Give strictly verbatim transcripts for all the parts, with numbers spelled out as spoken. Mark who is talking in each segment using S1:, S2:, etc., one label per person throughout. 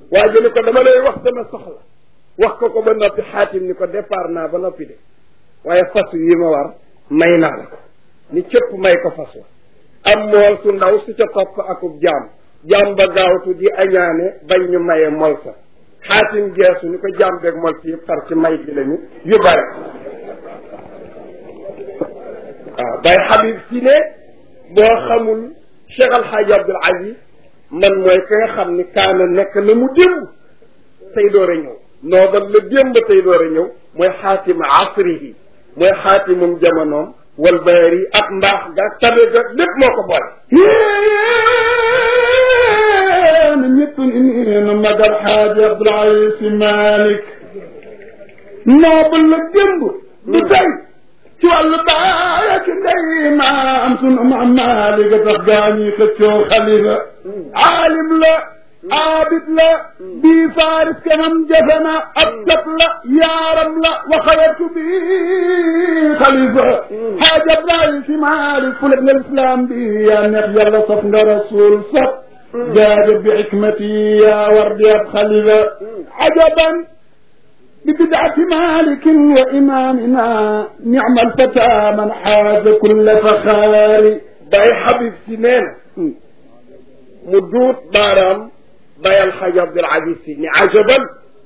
S1: waa ji ni ko dama lay wax sama soxla wax ko ko ba noppi xaatim ni ko départ naa ba noppi de waaye fas yi ma war may naa la ko ni cëpp may ko fas wa am mool su ndaw su ca topp akub jaam jaam ba gaawtu di añaane bañ ñu maye mol sa xaatim geesu ni ko jaam beeg mol si yëpp far ci may gi lañu yóbbaale waaw bay Habib si ne boo xamul Cheikh Al Hadj Abdoul Aziz man mooy ka nga xam ni kaana nekk na mu démb tey door a ñëw noobal la démb tey door a ñëw mooy xaatim asrihi mooy xaatimum jamonoom wal bayri ak mbaax ga tabe ga lépp moo ko boole
S2: na ñëpp na magal xaaji Abdoul Aziz Sy Malick noobal la démb du tey ci wàllu baay ak ndey maam sunu maam Malick a tax gaañi xëccoo xalifa aalim la aabid la bii faaris kanam jafe na ab tat la yaaram la waxayatu bi xalifa xaaj Abdoul Aziz Sy Malick fu leb nga islam bi yaa neex yàlla saf nga rasul saf jaaja bi xikmati yaa war di ab xalifa ajaban ببدعة مالك وإمامنا نعم الفتى من حاز كل فخار
S1: باي حبيب سنين مدود بارام باي الحاج عبد العزيز سي عجبا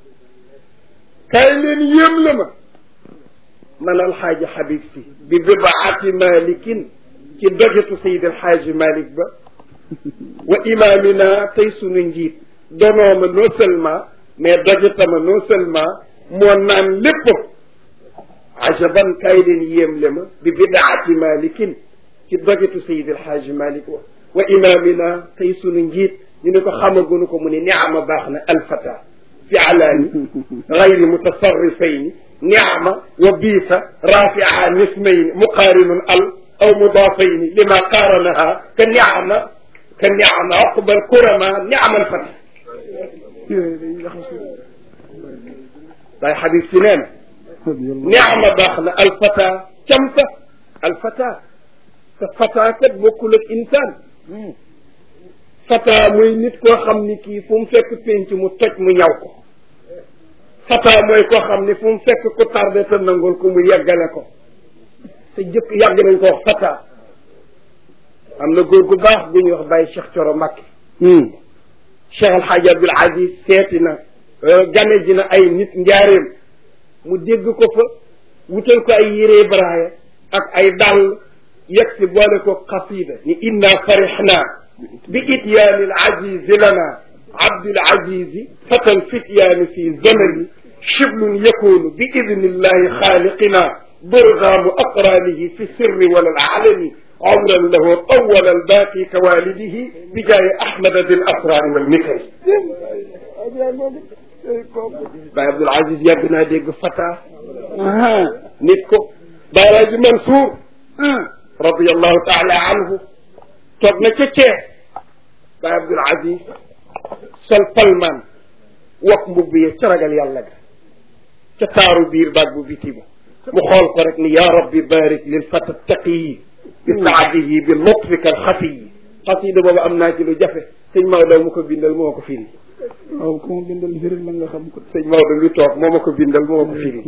S1: كاين يملم من الحاج حبيب سي ببدعة مالك كي دجت سيد الحاج مالك با وإمامنا تيسون نجيب دونوم نو سلما mais dojatama non seulement moo naan lépp ajaban kay leen yéemle ma bi bidaati malikin ci dogetu sayid alxaaji malik wa wa imamina tey sunu njiit ñu ne ko xamagunu ko mu ne niama baax na alfata fi alaani gayri mutasarrifayni niama wa biisa rafia nismayni muqaarinun al aw mudaafayni lima qaaranaha ka niama ka niama aqba alkurama niama alfata باي حبيب سنان نعمة باخنا الفتى كمسة الفتى فتى كد بكل إنسان فتى موي نيت كو خامني كي فوم فك بنت مو توج مو ñawko فتى موي كو خامني فوم فك ko tardé te nangol ko mu yegale ko te jëk yag nañ ko wax فتى amna goor gu baax bu ñu wax Baye Cheikh Thioro Mbacké Cheikh El Hadj Abdoul Aziz seeti na gane ji na ay nit njaareem mu dégg ko fa wutal ko ay yéree baraaya ak ay dàll yegg si boole ko xasida ni inna farixna bi ityaani al aziz lana abdul aziz fatal fityaani fi zamani shiblun yakunu bi idnillahi xaaliqina برغام أقرانه في السر ولا العلن عمرا له طول الباقي كوالده بجاي أحمد ذي الأسرار والمكر باي عبد العزيز يبنا ديق فتى نيتكو باي منصور رضي الله تعالى عنه توقنا تشي باي عبد العزيز سل فلمان وقم بيه ترغل يالله تتارو بير باق بيتيبو مخول قرك يا ربي بارك للفتى التقي بسعده بلطفك الخفي قصيدة بابا أمنا جلو جفه سيد ماودو مكو بيندل موكو فيني
S2: أو كم بيندل فيرل لنغا خمكو
S1: سيد ماودو لو توك موكو بيندل موكو فيني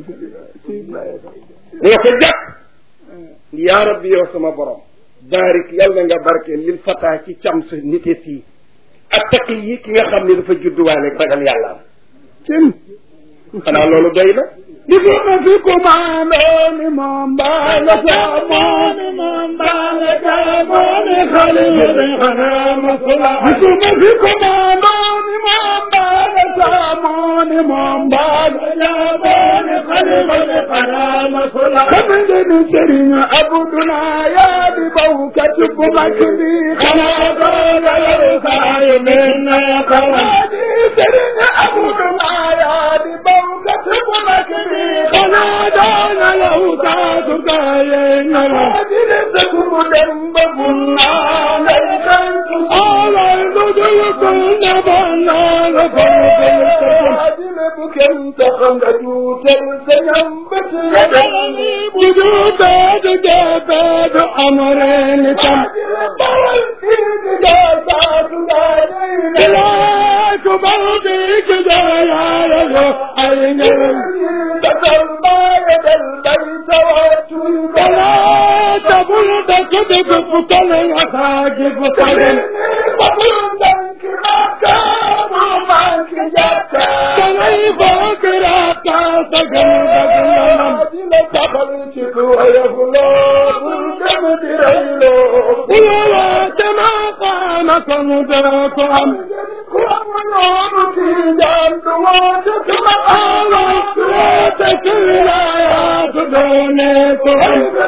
S1: نيكو جاك يا ربي يا سما برام بارك يلا نغا بارك للفتى كي شمس نيتي التقي كي nga xamni dafa juddu walé ragal yalla tin xana lolu doyna
S2: بكم فيكم عامون ممبال سامون ممبال سامون خليل خنام صلاح بكم فيكم عامون ممبال سامون ممبال سامون خليل خنام صلاح كمدن سرين أبدنا يا ببوكة مكبي خلاصون يرسعي منا قوادي سرين أبدنا يا ببوكة مكبي خنادانا له كاسكاين الهدي لتكم دنبكنا ليكن على الرجل كنا بنا لكم هدي لبكم تخنجو تلسيم بسيدني بجودات جابات أمرين تم هدي لبرل في جاسات دارين لا موضيك جايا أين بدل ما يدل بيت واتوب ولا تبل دك بفتن يخاجب فتن بطل دنك مكان ومانك جاتا تغي فاكراتا سجن بدلم لتخلتك ويغلاب الجمد ريلو ولا تماقامك مدركم ومنعمك جانت واتك مقالك واتك الآيات دونيكم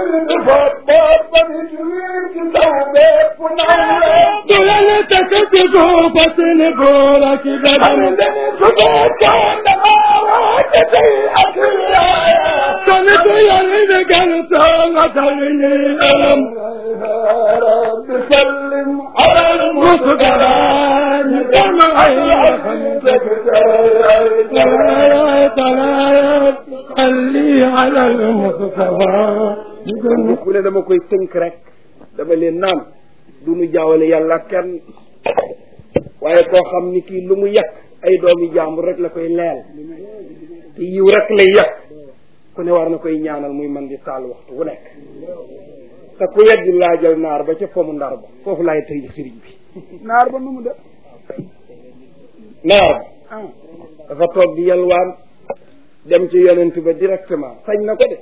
S2: فضبط بجويرك توبيك ونعلم دلالتك تجوبة نقولك بدل سبوك عندما واتكي أكلايا كنت يلد قلت غدرني الألم رب سلم على المسكران جمعي خمسك تلايات خلي على المسكران
S1: ku ne dama koy tënk rek dama leen naan du nu jaawale yàlla kenn waaye koo xam ni kii lu mu yàq ay doomi jàmbur rek la koy leel te yiw rek lay yàq ku ne war na koy ñaanal muy man di taal waxtu wu nekk te ku weddi laajal naar ba ca fomu ndar ba foofu laay tëj sëriñ bi
S2: naar ba nu mu def
S1: naar ba dafa toog di yalwaan dem ci yonent ba directement sañ na ko de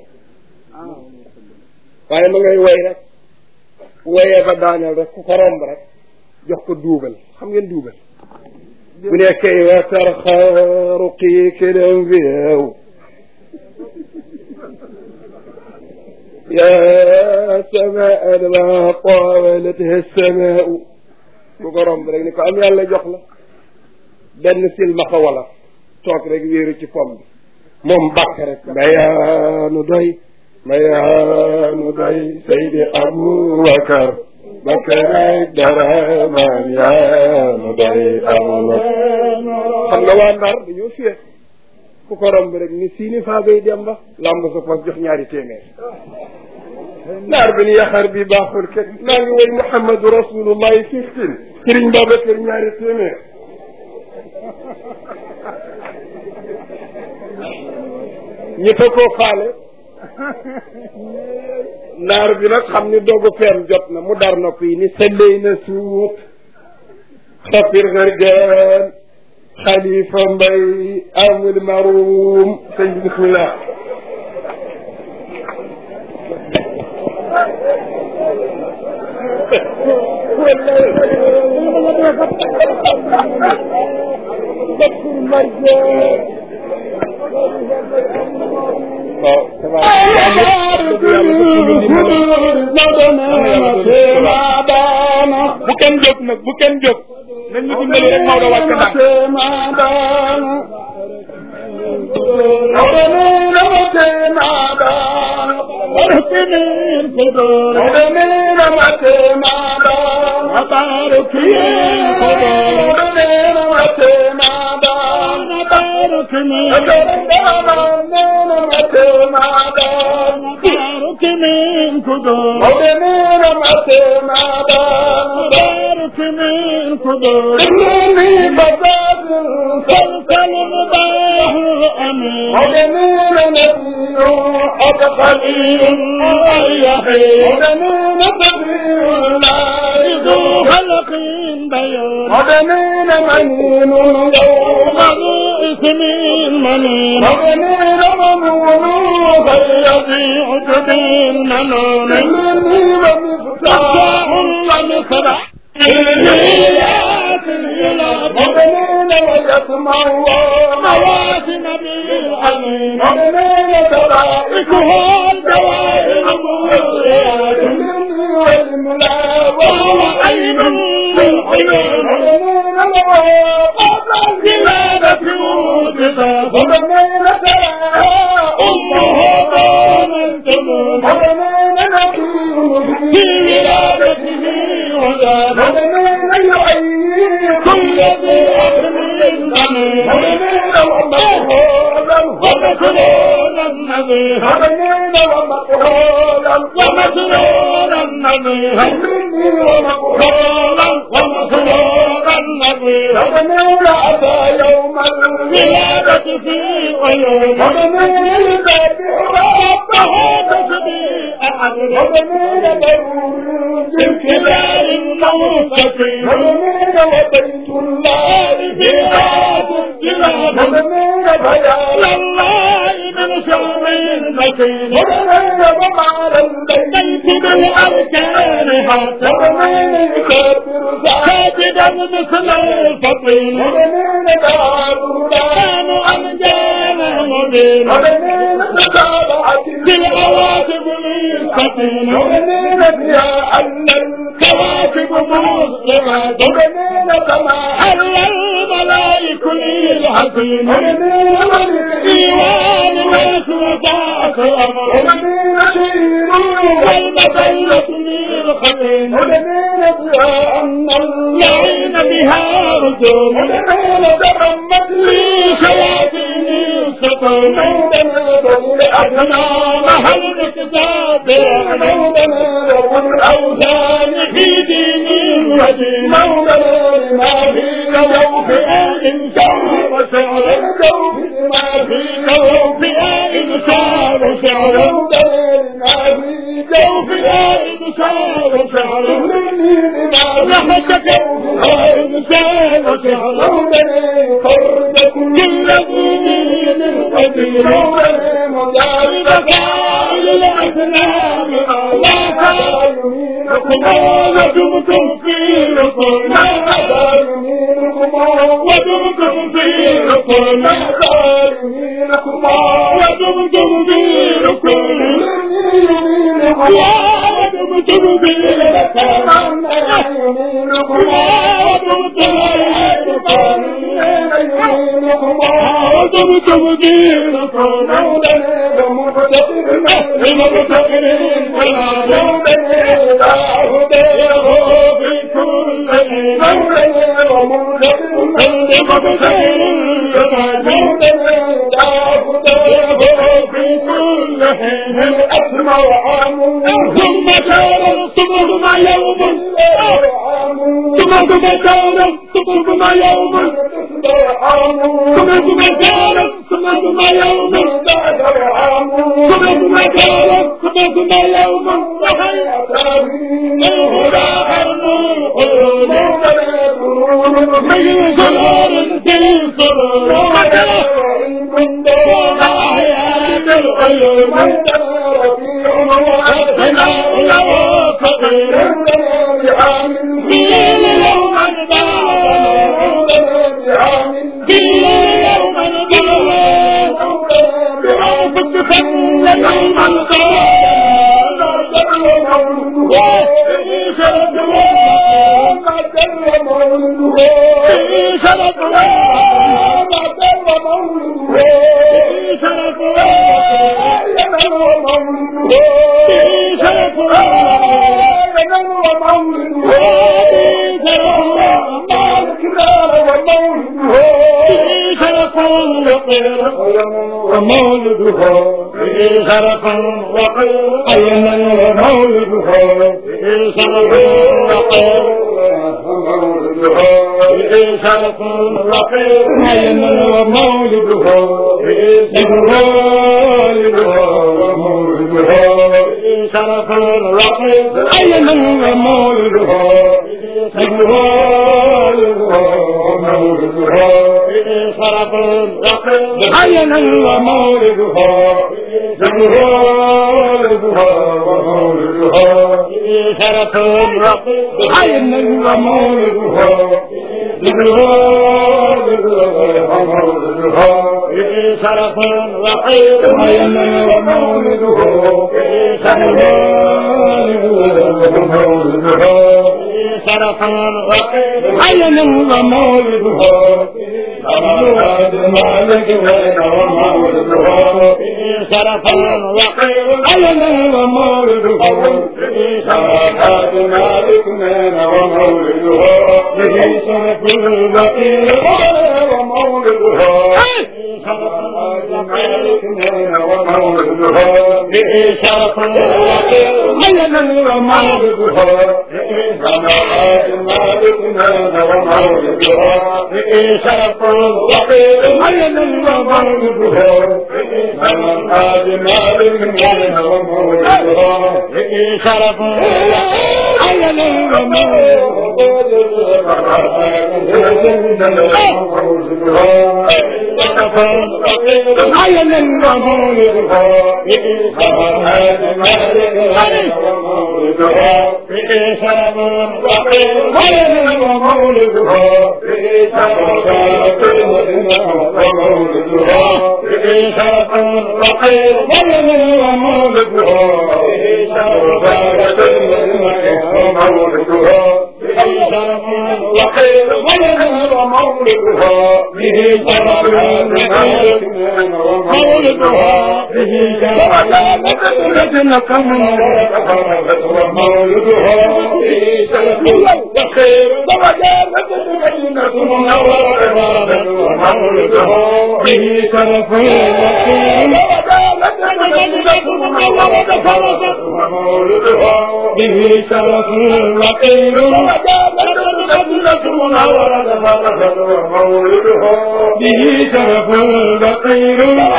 S1: waaye ma ngay woy rek woyee ba daaneel rek ku ko romb rek jox ko duubal xam ngeen duubal bu nekkee wa tarxaaru qii kilam fiyew yaa samaan ma tawalatha samaau ku ko romb rek ni ko am yàlla jox la benn silmaxa wala toog rek wéeru ci pom bi moom bàkk rek bayaanu doy mayaanu doy Seydi Abubakar Bakar daraman yaanu doy Abubakar xam nga waa Ndar dañoo fiye ku ko romb rek ni siini faagay dem ba lamb sa pos jox ñaari téeméer naar bi ni yaxar bi baaxul ket naa ngi woy Muhammadu Rasulullahi fifteen Sëriñ Babacar ñaari téeméer ñi fa koo faale naar bi nag xam ni doogu feem jot na mu dar nopp yi ni salley na suut xafir xargaan xalifa mbay amul marum sëñ bi bismillah bu kenn jóg nag bu kenn jóg nañ ñu dimbali rek Maodo wàcc
S2: مدنين منين يوم إثمين منين مدنين ممنون يضيع جبين منون مني ومفتاح ومصرح مدنين ويسمع مواسم بالعليم مدنين ترائكه الجواهر المغريات مني والملا وهو عين العيون قبل الولادة موجبة وبنين تراها أمه دون الجنون وبنين نكون في ولادته وزاد وبنين يحيي كل ذي أمر أمين وبنين ومقهولا ومسرولا نبيها وبنين ومقهولا ومسرولا نبيها ومقهولا ومسرولا
S1: النظير
S2: ومن أتى يوم
S1: الولادة في عيون
S2: ومن الذبح
S1: ربه تسبيح أحد
S2: ومن ضرور
S1: بالكبار المنصفين
S2: ومن وبيت الله
S1: في هذا الجبال
S2: ومن بيان
S1: الله من شر المكين
S2: ومن ومعر البيت
S1: بيت بالأركان حتى
S2: ومن يكبر
S1: ساجدا مثل الفطين
S2: ومن دار
S1: كان أنجانا مبين
S2: ومن متابعة
S1: بالعواقب للسفين
S2: ومن فيها أن
S1: كواكب مسلمات
S2: ومن سماء
S1: حل الملائك للحسين
S2: ومن
S1: إيوان وسوسات أمر
S2: ومن شير
S1: والمسلة للخزين
S2: ومن فيها أن
S1: يعين بها رجوم
S2: ومن تغمت لي
S1: شياطين السطون أصنامها الاكتساب الأوثان في دين ودين ما في جوف إنسان وسعر ما في جوف إنسان وسعر ما في جوف إنسان وسعر لحظة إنسان وسعر كل دين القدير مجارب فاعل الأسلام لا ودمتم في ركن ودمتم في ركن ودمتم في ركن يا ودمتم في ركن ودمتم في ركن المبتغرين فلا في كل حين المبتغرين في كل حين ثم شارا ثم يوم ثم شارا ثم يوم ثم شارا ثم يوم ثم شارا ثم يوم الهدى القلوب من سرور في سرور وحياة القلوب الثناء له فقير في يوم الباب في يوم الباب بعرفة فن يوم القيامة ومولدها به شرف وقير أيمن ومولدها به شرف وقير به شرف وقير أيمن ومولدها به شرف وقير أيمن ومولدها شرف وقير عينا ومولدها جمهورها ومولدها شرف وقير عينا ومولدها جمهورها ومولدها شرف وقير عينا ومولدها شرف وقير عينا ومولدها أراد مالك بين ومولدها شرف وقير عينا ومولدها أراد مالك بين ومولدها به شرف الوقير ومولدها
S2: شرف ميلا ومولدها بإنسان مالكنا ومولدها بشرف وقيل ميلا ومولدها بإنسان مالكنا ومولدها بشرف ميلا عينا ومولدها بإنسان ومولدها بإنسان عينا ومولدها بإنسان ومولدها بإنسان وقيل عينا ومولدها بإنسان ومولدها بإنسان وقيل عينا ومولدها به شرف ومولدها به شرف لجنكم ومولدها به شرف وخير درجات لجنكم ومولدها به شرف ومولدها به شرف وقيل ومولدها به شرف بقير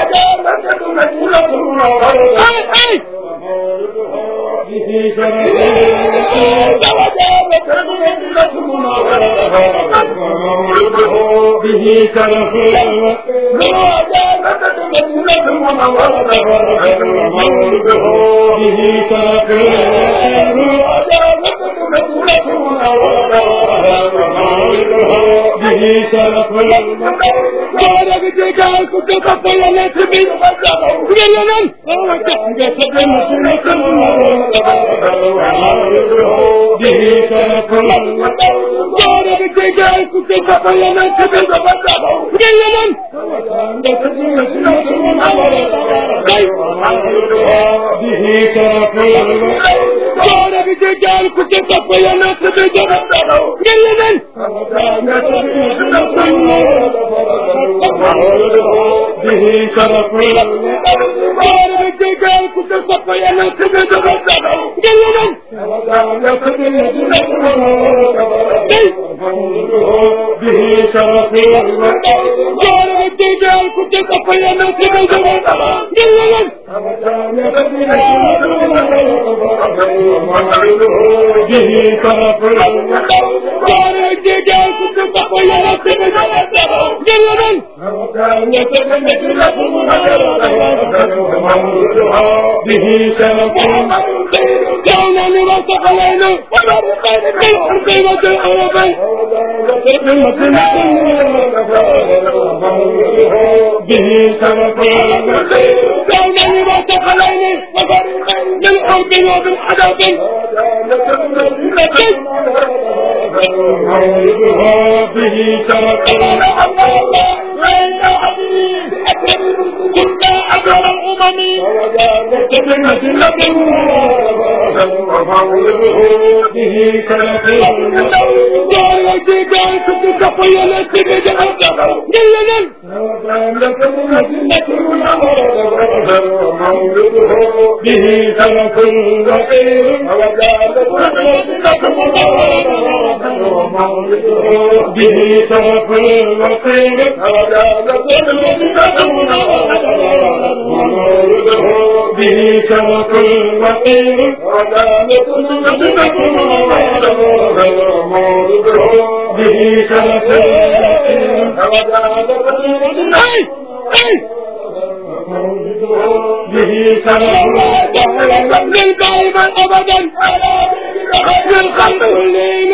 S2: به شرف به شرف به شرف بارك جاك كنت طيلة بيت غيرنا جسد مسلك به شرف بارك جاك كنت طيلة بيت غيرنا جسد مسلك به شرف بارك جاك كنت طيلة بيت غيرنا به شرف بارك جاك كنت صفينا سبت قلنا به شرف بارك جاك كنت صفينا سبت قلنا به شرف بارك جاك كنت صفينا سبت قلنا به شرف كان لرسخ علينا بالحكيمة العربية به شرف كان لرسخ علينا بالحب وبالحدث به شرف كنا أجر الأمم وتبنت لكم به شرف جارك جارك تكفينا سبجا جلنا به شرف وقير به شرف وقير به شرف وقير به شرف به شرف للقائم أبدا للقلب الليل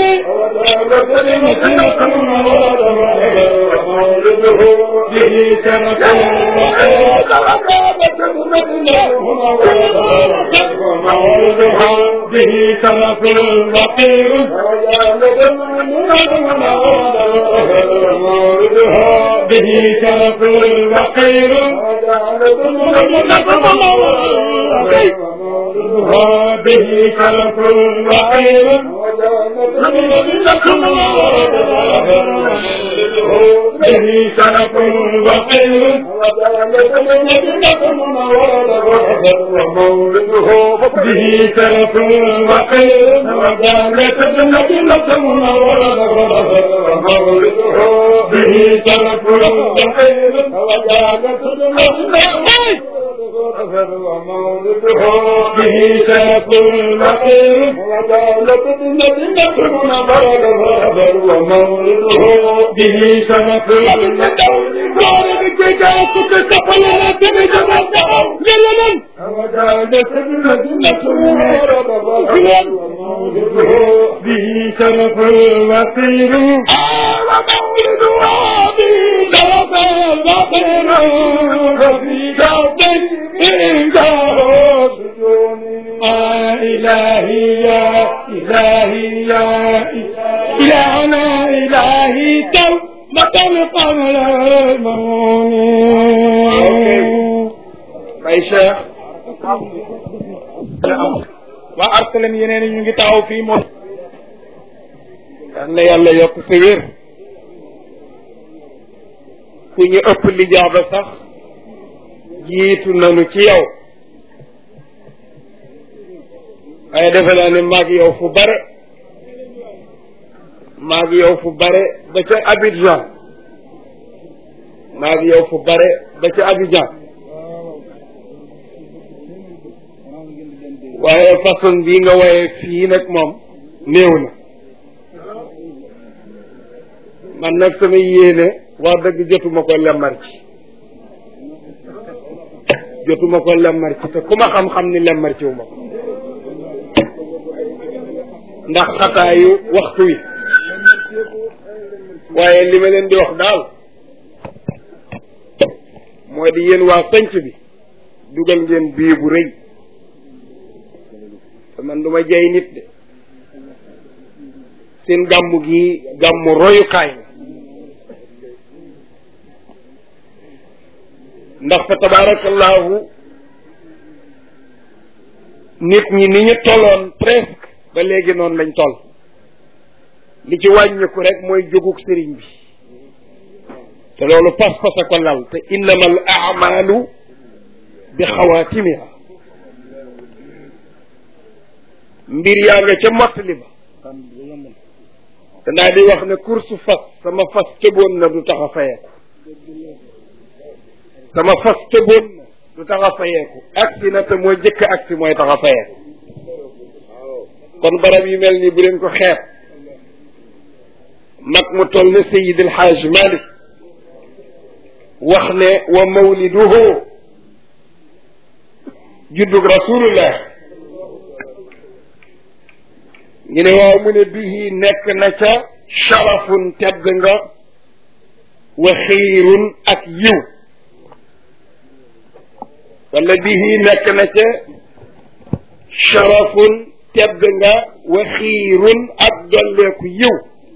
S2: به شرف به شرف وقير به شرف وقير به شرف وقير به شرف وخير ومولده به شرف وخير وجانة جنة ومولده به شرف وخير وجانة جنة ومولده به شرف وخير وجانة جنة ومولده به شرف به شرف وخير إلهي يا إلهي يا إلهنا إلهي توبة قبل الموت
S1: bay Cheikh
S2: waa Arcelem yeneen ñu ngi taxaw fii moom
S1: yal na yàlla yokk sa wér ku ñu ëpp lijaaba sax jiitu nanu ci yow waaye defe naa ne maag yow fu bare maag yow fu bare ba ca Abidjan maag yow fu bare ba ca Abidjan waaye façon bii nga woye fii nag moom néew na man nag sama yéene wax dëgg jotuma ko lemmar ci jotuma ko lemmar ci te ku ma xam-xam ni lemmar ci wu ma ko ndax xataayu waxtu wi waaye li ma leen di wax daal moo di yéen waa sanc bi dugal ngeen bii bu rëy te man du ma jay nit de seen gàmmu gi gàmmu royukaay la ndax fa tabarakallahu nit ñi ni ñu tolloon presque ba léegi noonu lañ toll li ci wàññiku rek mooy jóguk sëriñ bi te loolu pas-pas a ko lal te innama al a'malu bi xawaatimiha mbir yaa nga ca mottali ba te naa di wax ne course fas sama fas tëboon na du tax a fayeeku sama fas tëboon na du tax a fayeeku agsi na te mooy jëkk agsi mooy tax a fayeeku kon barab yu mel ni bu leen ko xeeb mag mu toll ne Seyid El Hadj Malick wax ne wa mawliduhu juddug rasulullah ñu ne waaw mu ne bihi nekk na ca sharafun tedd nga wa xiirun ak yiw wala bihi nekk na ca sharafun tedd nga wa xiirun ak dolleeku yiw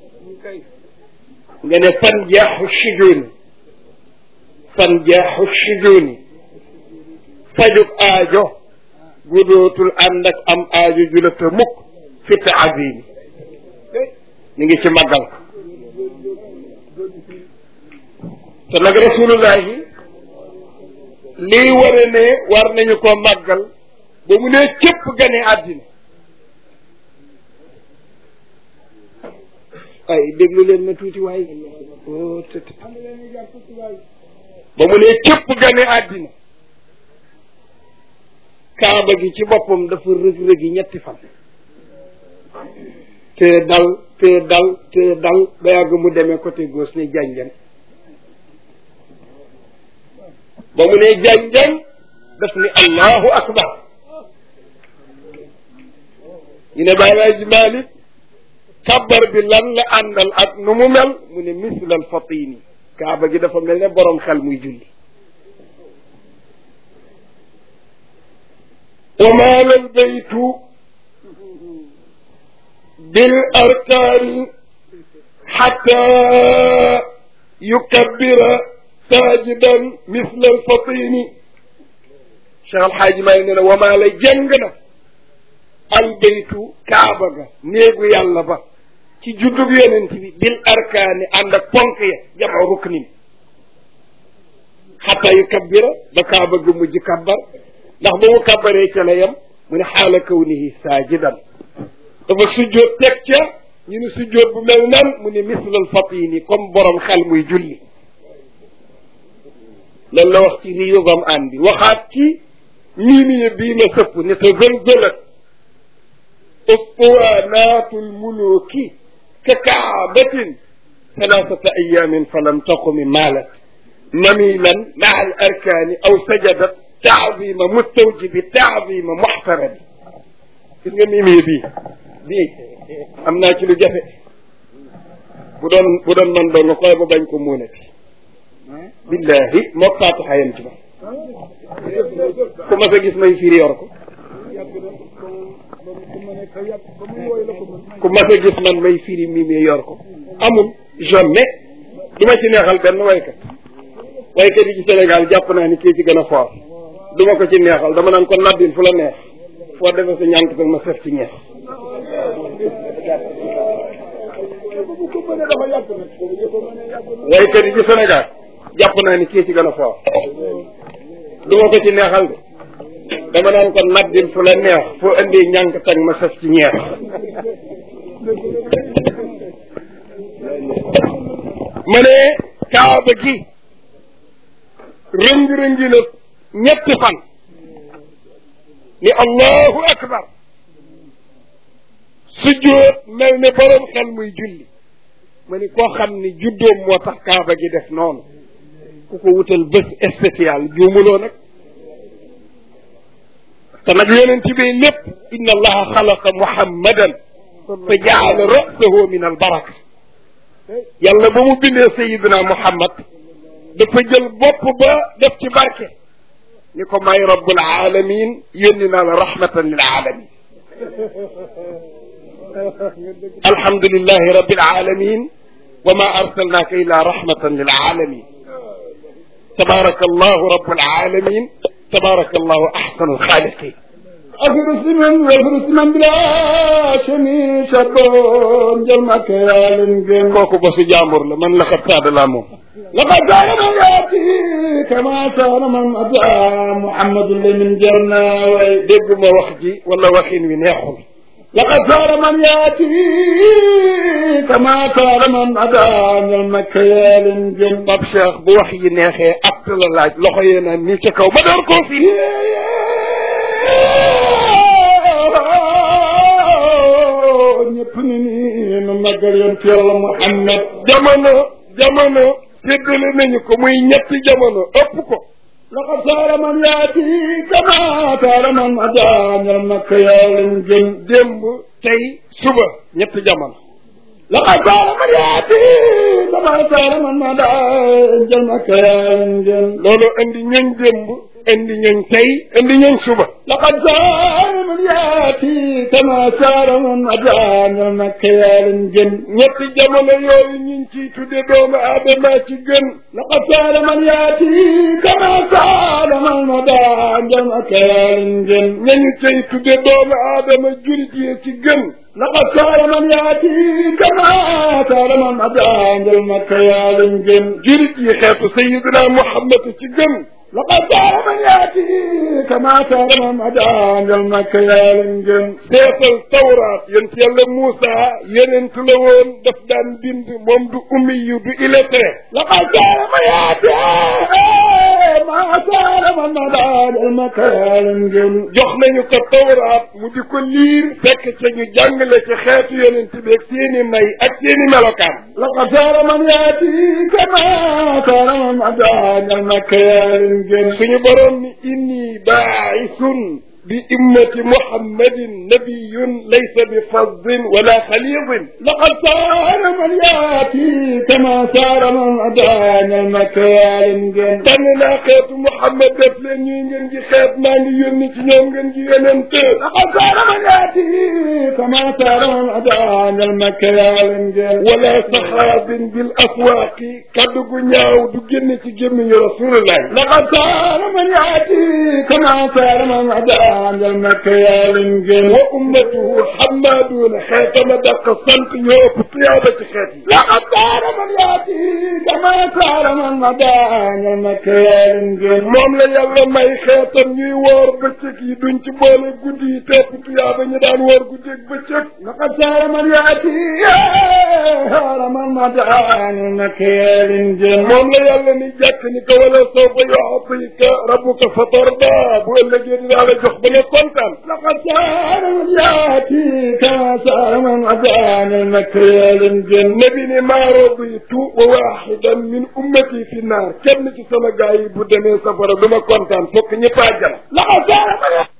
S1: nga ne fan jaaxu sujuni fan jaaxu sujuni fajug aajo gu dootul ànd ak am aajo ju la te mukk fi taazimi ñu ngi ci màggal ko te nag rasulullahi lii ware ne war nañu koo màggal ba mu ne cëpp gane àddina ay déglu leen na tuuti waay ba mu ne cëpp gane àddina kaaba gi ci boppam dafa rëg-rëgi ñetti fan te dal te dal te dal ba yàgg mu demee côté gauche ne janjan ba mu ne janjan daf ni allahu akbar ñu ne Baay Laaji Maalik kabbar bi lan la àndal ak nu mu mel mu ne mislal fatini kaaba gi dafa mel ne borom xel muy julli wa maala al baytu bil arkaani xatta yukabbira saajidan misla alfatini Cheikh Alxaaji Maalik nee na wa maala jàng na albaytu kaaba ga néegu yàlla ba ci juddub yonent bi bil arkaani ànd ak ponk ya jama ruknin xataa yu kabbira ba kaaba ga mujj kabbar ndax ba mu kabbaree ca la yam mu ne xaala kawnihi saajidan dafa sujjóot teg ca ñu ne sujjóot bu mel nan mu ne mislal fatini comme borom xel muy julli loolu la wax ci riyu bam an bi waxaat ci miimiye bii ma sëpp ne te zëlzëlat ustuwaanaatul muluki ka kaabatin thalathata ayamin falam taqumi maalat mamilan maa al arkaani aw sajadat taadima mustawjibi taadima muxtarabi gis nga miimiye bii bii am naa ci lu jafe bu doon bu doon man doon nga koy ba bañ ko muunati billahi mook faatixa yam ci ba ku mas a gis may firi yor ko ku mas a gis man may firi mi mi yor ko amul jamais du ma ci neexal benn waykat waykat yi ci Sénégal jàpp naa ni kii ci gën a fort du ma ko ci neexal dama naan ko naddil fu la neex foo defe sa ñànk tag ma sef ci ñeex waykat yi ci Sénégal jàpp naa ni kii ci gën a fort du ma ko ci neexal de dama naan ko naddil fu la neex foo indi ñànk tag ma saf ci ñeex ma ne kaaba gi rëngi-rëngi na ñetti fan ni allahu akbar sujjóot mel ne borom xel muy julli ma ni koo xam ni juddoom moo tax kaaba gi def noonu ku ko wutal bés spécial juumuloo nag te nag yonent bi lépp inna allaha xalaqa muhammadan fa jaala rasahu min albaraka yàlla ba mu bindee sayidina muhammad dafa jël bopp ba def ci barke ni ko may rabbul alamin yónni naa la rahmatan lil alamin alhamdulillahi rabbil alamin wa ma arsalnaaka illa rahmatan lil alamin tabaraka allahu rabbul alamin tabaraka allahu ahsanul xaaliqin
S2: afirus liman wafirus liman bila semi sabon jël makk yaa leen gën
S1: kooku ba su jàmbur la man laqad saada laa moom
S2: laqad saada man yaati kama saada man ata muhammadun lamin jar naa way
S1: dégg ma wax ji wala waxin wi neexul
S2: laqad saada man yaati kama saada man ata jël makk yaa leen gën
S1: Pape Cheikh bu wax yi neexee acte la laaj loxo yee naan nii ca kaw ba door koo fi
S2: ñëpp ni nii nu màggal yoon ci yàlla Muhammad
S1: jamono jamono séddale nañu ko muy ñetti jamono ëpp ko
S2: laqad saara man yaati kama saara man adaanal makka yaa leen gën
S1: démb tey suba ñetti jamono
S2: laqad saara man yaati kama saara man adaanal makka yaa leen gën
S1: loolu indi ñoñ démb indi ñoñ tey indi ñoñ suba
S2: laqad saara man yaati kama saara man adaanal makka yaa leen gën
S1: ñetti jamono yooyu ñu ngi ciy tudde doomu aadama ci gën
S2: laqad saara man yaati kama saara man adaanal makka yaa leen gën
S1: ñañu tey tudde doomu aadama jurit yi ci gën
S2: laqad saara man yaati kama saara man adaanal makka yaa leen gën
S1: jurit yi xeetu sayidina Muhammad ci gën
S2: laqad saara man yaati kama saara man adaanal makka yaa leen gën
S1: seetal tawraat yonent yàlla Muusa yonent la woon daf daan bind moom du ummi yu du illettré
S2: laqad saara man yaati kama saara man adaanal makka yaa leen gën
S1: jox nañu ko tawraat mu di ko liir fekk ca ñu jàngale ci xeetu yonent bi ak seeni may ak seeni melokaan
S2: laqad saara man yaati kama saara man adaanal makka yaa leen gën
S1: suñu borom ni inni baa'isun bi ummati muhammadin nabiyun laysa bi faddin wala xalidin
S2: laqad saara man yaati kama saara man adaanal makka yaa leen gën
S1: tànn naa xeetu muhammad def leen ñuy ngeen ji xeet maa ngi yónni ci ñoom ngeen ji yonent
S2: laqad saara man yaati kama saara man adaanal makka yaa leen gën
S1: wala saxaabin bil aswaaqi kaddu gu ñaaw du génn ci gémmiñu rasulullah
S2: laqad saara man yaati kama saara man adaanal daanal naka yaa leen gën
S1: wa ummatuhu xamaaduuna xeetama dàq sant ñoo ëpp tuyaaba ci xeet yi
S2: laqad saara man yaati kama saara man ma daanal naka yaa leen gën
S1: moom la yàlla may xeetam ñuy woor bëccëg yi duñ ci boole guddi yi tepp tuyaaba ñu daan woor guddi ak bëccëg
S2: laqad saara man yaati saara man ma daanal naka yaa leen gën
S1: moom la yàlla ni jàkk ni ko wala sawfa yu'tika rabbuka fatarda bu ëllëgee dinaa la jox ba nga kontaan
S2: laqad saara man yaati kama saara man ma daanal naka yaa leen gën
S1: nabi ni maa raditu wa waaxidan min ummati fi naar kenn ci sama gaa yi bu demee safara du ma kontaan fokk ñëpp àjjana
S2: laqad saara man